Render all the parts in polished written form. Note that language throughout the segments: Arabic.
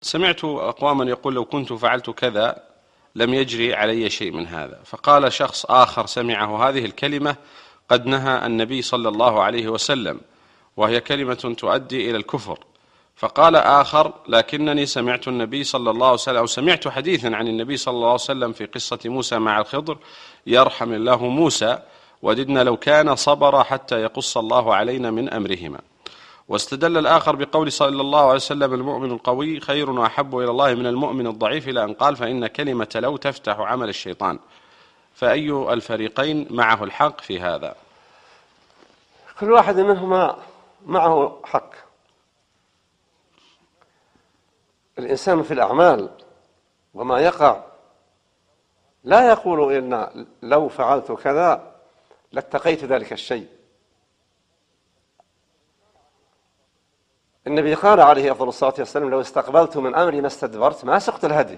سمعت أقواما يقول لو كنت فعلت كذا لم يجري علي شيء من هذا. فقال شخص آخر سمعه هذه الكلمة قد نهى النبي صلى الله عليه وسلم، وهي كلمة تؤدي إلى الكفر. فقال آخر لكنني سمعت النبي صلى الله عليه وسلم، أو سمعت حديثا عن النبي صلى الله عليه وسلم في قصة موسى مع الخضر: يرحم الله موسى، وددنا لو كان صبر حتى يقص الله علينا من أمرهما. واستدل الآخر بقول صلى الله عليه وسلم: المؤمن القوي خير وأحب إلى الله من المؤمن الضعيف، إلى أن قال: فإن كلمة لو تفتح عمل الشيطان. فأي الفريقين معه الحق في هذا؟ كل واحد منهما معه حق. الإنسان في الأعمال وما يقع لا يقول إن لو فعلت كذا لاتقيت ذلك الشيء. النبي قال عليه أفضل الصلاة والسلام: لو استقبلت من أمري ما استدبرت ما سقت الهدي،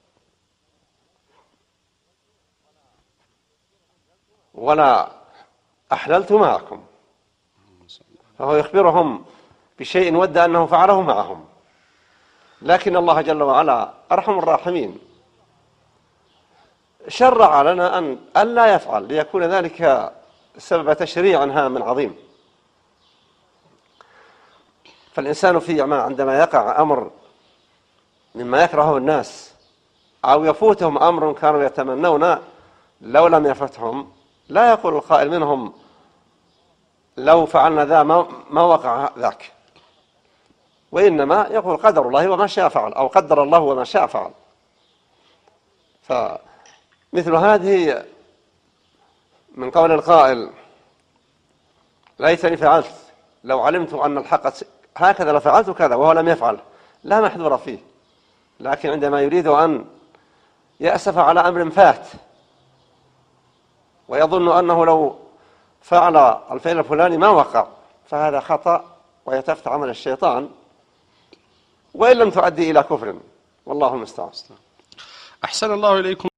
ولا أحللت معكم. فهو يخبرهم بشيء ود أنه فعله معهم، لكن الله جل وعلا أرحم الراحمين شرع لنا أن لا يفعل، ليكون ذلك سبب تشريع هام عظيم. فالإنسان عندما يقع أمر مما يكرهه الناس أو يفوتهم أمر كانوا يتمنون لو لم يفتهم، لا يقول القائل منهم لو فعلنا ذا ما وقع ذاك، وإنما يقول قدر الله وما شاء فعل، أو قدر الله وما شاء فعل. فمثل هذه من قول القائل: ليتني فعلت لو علمت أن الحق هكذا لفعلت كذا، وهو لم يفعل، لا محذور فيه. لكن عندما يريد أن يأسف على أمر فات ويظن أنه لو فعل الفعل الفلاني ما وقع، فهذا خطأ ويتفت عمل الشيطان، وإن لم تؤدي إلى كفر، والله المستعان. أحسن الله إليكم.